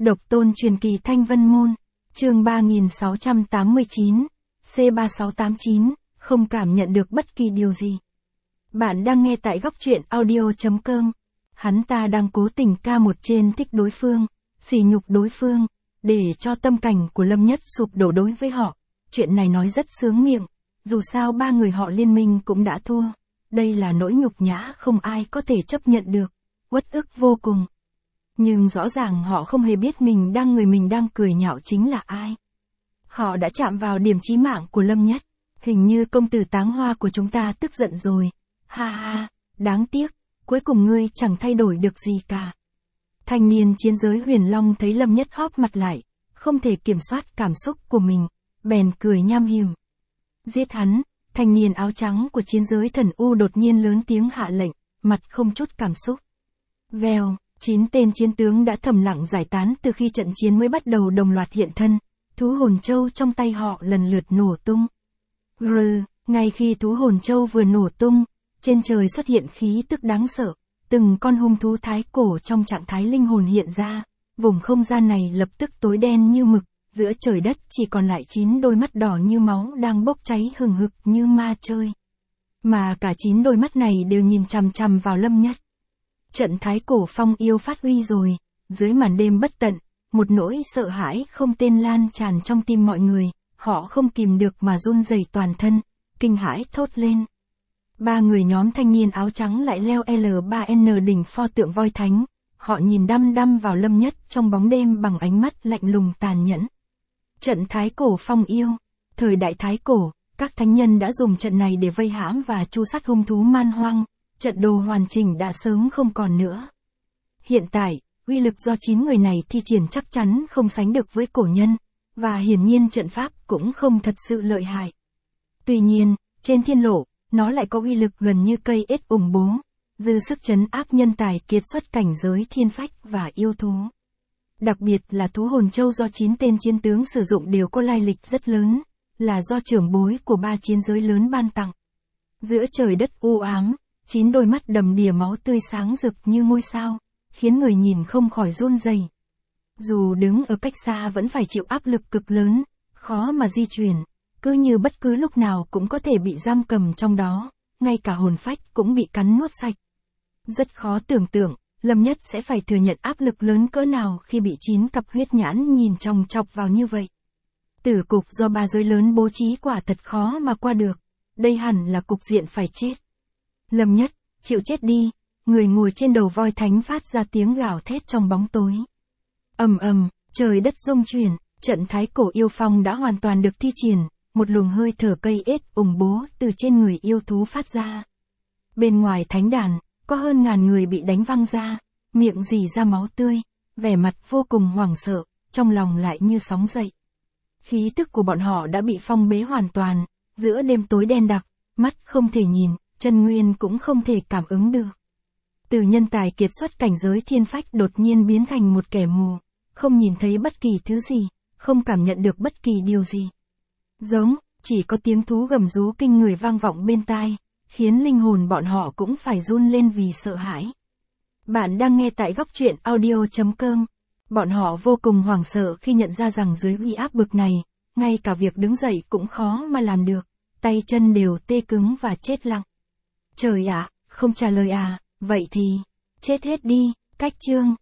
Độc tôn truyền kỳ Thanh Vân Môn, chương 3689, C3689, không cảm nhận được bất kỳ điều gì. Bạn đang nghe tại góc truyện audio.com. Hắn ta đang cố tình ca một trên thích đối phương, sỉ nhục đối phương, để cho tâm cảnh của Lâm Nhất sụp đổ đối với họ. Chuyện này nói rất sướng miệng, dù sao ba người họ liên minh cũng đã thua. Đây là nỗi nhục nhã không ai có thể chấp nhận được, uất ức vô cùng. Nhưng rõ ràng họ không hề biết người mình đang cười nhạo chính là ai. Họ đã chạm vào điểm chí mạng của Lâm Nhất. Hình như công tử Táng Hoa của chúng ta tức giận rồi. Ha ha, đáng tiếc, cuối cùng ngươi chẳng thay đổi được gì cả. Thanh niên chiến giới Huyền Long thấy Lâm Nhất hóp mặt lại, không thể kiểm soát cảm xúc của mình, bèn cười nham hiểm. Giết hắn, thanh niên áo trắng của chiến giới Thần U đột nhiên lớn tiếng hạ lệnh, mặt không chút cảm xúc. Vèo, 9 tên chiến tướng đã thầm lặng giải tán từ khi trận chiến mới bắt đầu đồng loạt hiện thân, thú hồn châu trong tay họ lần lượt nổ tung. Ngay khi thú hồn châu vừa nổ tung, trên trời xuất hiện khí tức đáng sợ, từng con hung thú thái cổ trong trạng thái linh hồn hiện ra, vùng không gian này lập tức tối đen như mực, giữa trời đất chỉ còn lại 9 đôi mắt đỏ như máu đang bốc cháy hừng hực như ma chơi. Mà cả 9 đôi mắt này đều nhìn chằm chằm vào Lâm Nhất. Trận thái cổ phong yêu phát uy rồi, dưới màn đêm bất tận, một nỗi sợ hãi không tên lan tràn trong tim mọi người, họ không kìm được mà run rẩy toàn thân, kinh hãi thốt lên. Ba người nhóm thanh niên áo trắng lại leo L3N đỉnh pho tượng voi thánh, họ nhìn đăm đăm vào Lâm Nhất trong bóng đêm bằng ánh mắt lạnh lùng tàn nhẫn. Trận thái cổ phong yêu, thời đại thái cổ, các thánh nhân đã dùng trận này để vây hãm và tru sát hung thú man hoang, trận đồ hoàn chỉnh đã sớm không còn nữa. Hiện tại, uy lực do 9 người này thi triển chắc chắn không sánh được với cổ nhân, và hiển nhiên trận pháp cũng không thật sự lợi hại. Tuy nhiên, trên thiên lộ, nó lại có uy lực gần như cây ếch ủng bố, dư sức trấn áp nhân tài kiệt xuất cảnh giới thiên phách và yêu thú. Đặc biệt là thú hồn châu do 9 tên chiến tướng sử dụng đều có lai lịch rất lớn, là do trưởng bối của 3 chiến giới lớn ban tặng. Giữa trời đất u ám, 9 đôi mắt đầm đìa máu tươi sáng rực như ngôi sao, khiến người nhìn không khỏi run rẩy. Dù đứng ở cách xa vẫn phải chịu áp lực cực lớn, khó mà di chuyển, cứ như bất cứ lúc nào cũng có thể bị giam cầm trong đó, ngay cả hồn phách cũng bị cắn nuốt sạch. Rất khó tưởng tượng, Lâm Nhất sẽ phải thừa nhận áp lực lớn cỡ nào khi bị 9 cặp huyết nhãn nhìn chòng chọc vào như vậy. Tử cục do 3 giới lớn bố trí quả thật khó mà qua được, đây hẳn là cục diện phải chết. Lâm Nhất, chịu chết đi, người ngồi trên đầu voi thánh phát ra tiếng gào thét trong bóng tối. Ầm ầm, trời đất rung chuyển, trận thái cổ yêu phong đã hoàn toàn được thi triển, một luồng hơi thở cây ếch ủng bố từ trên người yêu thú phát ra. Bên ngoài thánh đàn, có hơn ngàn người bị đánh văng ra, miệng rỉ ra máu tươi, vẻ mặt vô cùng hoảng sợ, trong lòng lại như sóng dậy. Khí tức của bọn họ đã bị phong bế hoàn toàn, giữa đêm tối đen đặc, mắt không thể nhìn, chân nguyên cũng không thể cảm ứng được. Từ nhân tài kiệt xuất cảnh giới thiên phách đột nhiên biến thành một kẻ mù, không nhìn thấy bất kỳ thứ gì, không cảm nhận được bất kỳ điều gì. Chỉ có tiếng thú gầm rú kinh người vang vọng bên tai, khiến linh hồn bọn họ cũng phải run lên vì sợ hãi. Bạn đang nghe tại góc truyện audio.com. Bọn họ vô cùng hoảng sợ khi nhận ra rằng dưới uy áp bực này, ngay cả việc đứng dậy cũng khó mà làm được, tay chân đều tê cứng và chết lặng. Trời ạ, không trả lời à, vậy thì, chết hết đi, cách chương.